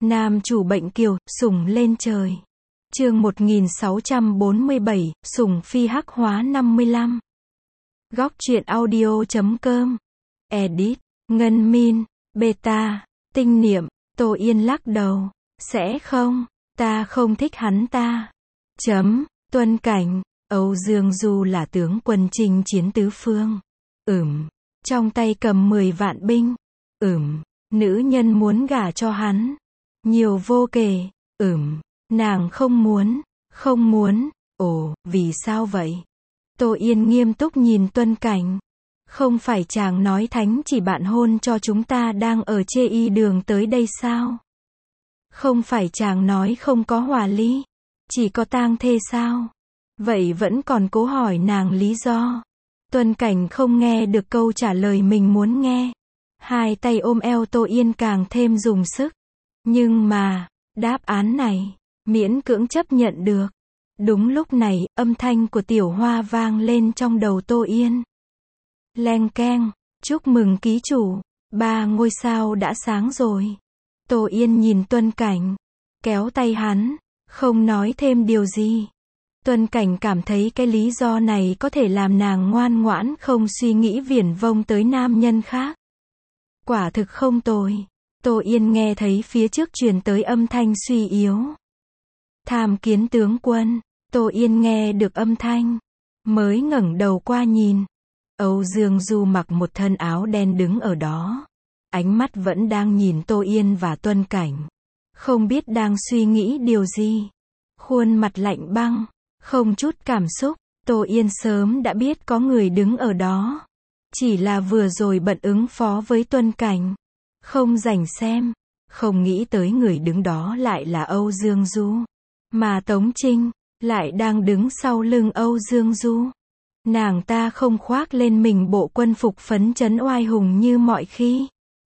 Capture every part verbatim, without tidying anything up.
Nam chủ bệnh kiều, sủng lên trời. Chương một nghìn sáu trăm bốn mươi bảy, sủng phi hắc hóa năm mươi lăm. Góc truyện audio chấm com. Edit, Ngân Min, Beta, Tinh Niệm, Tô Yên lắc đầu. Sẽ không, ta không thích hắn ta. Chấm, Tuân Cảnh, Âu Dương Du là tướng quân chinh chiến tứ phương. Ừm, trong tay cầm mười vạn binh. Ừm, nữ nhân muốn gả cho hắn. Nhiều vô kể. Ừm, nàng không muốn, không muốn. Ồ, vì sao vậy? Tô Yên nghiêm túc nhìn Tuân Cảnh. Không phải chàng nói thánh chỉ bạn hôn cho chúng ta đang ở chê y đường tới đây sao? Không phải chàng nói không có hòa ly, chỉ có tang thê sao? Vậy vẫn còn cố hỏi nàng lý do. Tuân Cảnh không nghe được câu trả lời mình muốn nghe. Hai tay ôm eo Tô Yên càng thêm dùng sức. Nhưng mà, đáp án này, miễn cưỡng chấp nhận được. Đúng lúc này, âm thanh của Tiểu Hoa vang lên trong đầu Tô Yên. Leng keng, chúc mừng ký chủ, ba ngôi sao đã sáng rồi. Tô Yên nhìn Tuân Cảnh, kéo tay hắn, không nói thêm điều gì. Tuân Cảnh cảm thấy cái lý do này có thể làm nàng ngoan ngoãn không suy nghĩ viển vông tới nam nhân khác. Quả thực không tồi. Tô Yên nghe thấy phía trước truyền tới âm thanh suy yếu. Tham kiến tướng quân. Tô Yên nghe được âm thanh, mới ngẩng đầu qua nhìn. Âu Dương Du mặc một thân áo đen đứng ở đó. Ánh mắt vẫn đang nhìn Tô Yên và Tuân Cảnh. Không biết đang suy nghĩ điều gì. Khuôn mặt lạnh băng, không chút cảm xúc. Tô Yên sớm đã biết có người đứng ở đó. Chỉ là vừa rồi bận ứng phó với Tuân Cảnh. Không rảnh xem. Không nghĩ tới người đứng đó lại là Âu Dương Du. Mà Tống Trinh lại đang đứng sau lưng Âu Dương Du. Nàng ta không khoác lên mình bộ quân phục phấn chấn oai hùng như mọi khi,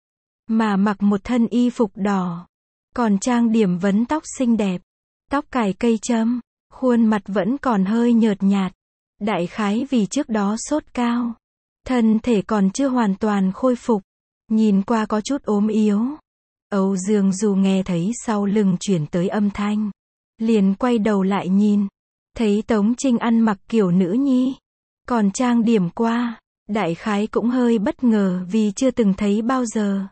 mà mặc một thân y phục đỏ, còn trang điểm vấn tóc xinh đẹp, tóc cài cây châm, khuôn mặt vẫn còn hơi nhợt nhạt, đại khái vì trước đó sốt cao, thân thể còn chưa hoàn toàn khôi phục, nhìn qua có chút ốm yếu. Âu Dương Du nghe thấy sau lưng chuyển tới âm thanh, liền quay đầu lại nhìn, thấy Tống Trinh ăn mặc kiểu nữ nhi, còn trang điểm qua, đại khái cũng hơi bất ngờ vì chưa từng thấy bao giờ.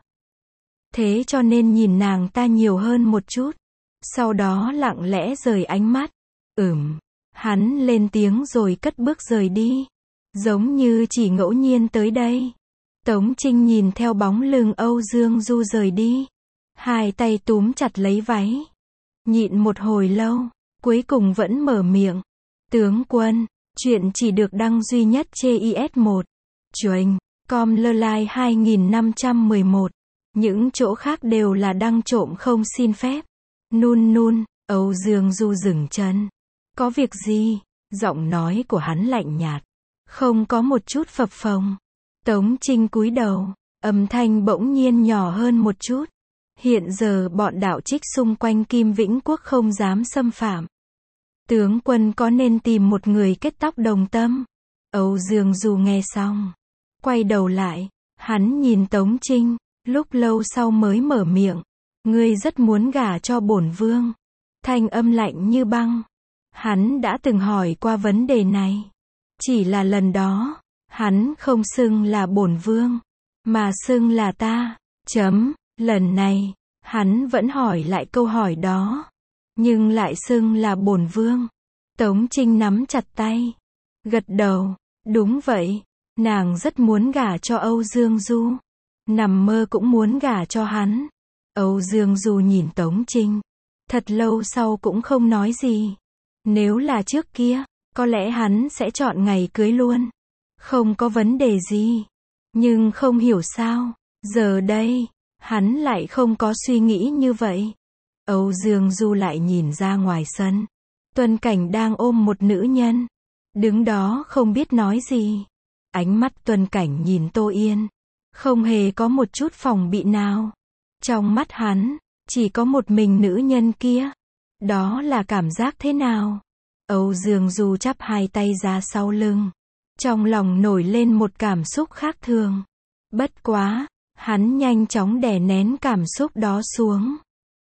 Thế cho nên nhìn nàng ta nhiều hơn một chút, sau đó lặng lẽ rời ánh mắt. Ừm, hắn lên tiếng rồi cất bước rời đi, giống như chỉ ngẫu nhiên tới đây. Tống Trinh nhìn theo bóng lưng Âu Dương Du rời đi, hai tay túm chặt lấy váy, nhịn một hồi lâu, cuối cùng vẫn mở miệng. Tướng quân, chuyện chỉ được đăng duy nhất trên i ét một. Chuềnh, com online hai nghìn năm trăm mười một. Những chỗ khác đều là đăng trộm không xin phép. Nun nun, Âu Dương Du dừng chân. Có việc gì? Giọng nói của hắn lạnh nhạt, không có một chút phập phồng. Tống Trinh cúi đầu, âm thanh bỗng nhiên nhỏ hơn một chút. Hiện giờ bọn đạo trích xung quanh Kim Vĩnh Quốc không dám xâm phạm. Tướng quân có nên tìm một người kết tóc đồng tâm? Âu Dương Du nghe xong, quay đầu lại, hắn nhìn Tống Trinh, lúc lâu sau mới mở miệng. Ngươi rất muốn gả cho bổn vương. Thanh âm lạnh như băng. Hắn đã từng hỏi qua vấn đề này. Chỉ là lần đó, hắn không xưng là bổn vương, mà xưng là ta. Chấm, lần này, hắn vẫn hỏi lại câu hỏi đó. Nhưng lại xưng là bổn vương. Tống Trinh nắm chặt tay, gật đầu, đúng vậy, nàng rất muốn gả cho Âu Dương Du. Nằm mơ cũng muốn gả cho hắn. Âu Dương Du nhìn Tống Trinh, thật lâu sau cũng không nói gì. Nếu là trước kia, có lẽ hắn sẽ chọn ngày cưới luôn. Không có vấn đề gì. Nhưng không hiểu sao, giờ đây, hắn lại không có suy nghĩ như vậy. Âu Dương Du lại nhìn ra ngoài sân. Tuân Cảnh đang ôm một nữ nhân, đứng đó không biết nói gì. Ánh mắt Tuân Cảnh nhìn Tô Yên, không hề có một chút phòng bị nào. Trong mắt hắn, chỉ có một mình nữ nhân kia. Đó là cảm giác thế nào? Âu Dương Du chắp hai tay ra sau lưng. Trong lòng nổi lên một cảm xúc khác thường. Bất quá, hắn nhanh chóng đè nén cảm xúc đó xuống.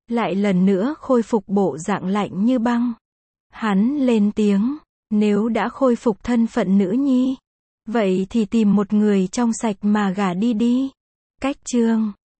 lại lần nữa khôi phục bộ dạng lạnh như băng. Hắn lên tiếng, nếu đã khôi phục thân phận nữ nhi, vậy thì tìm một người trong sạch mà gả đi đi. Cách chương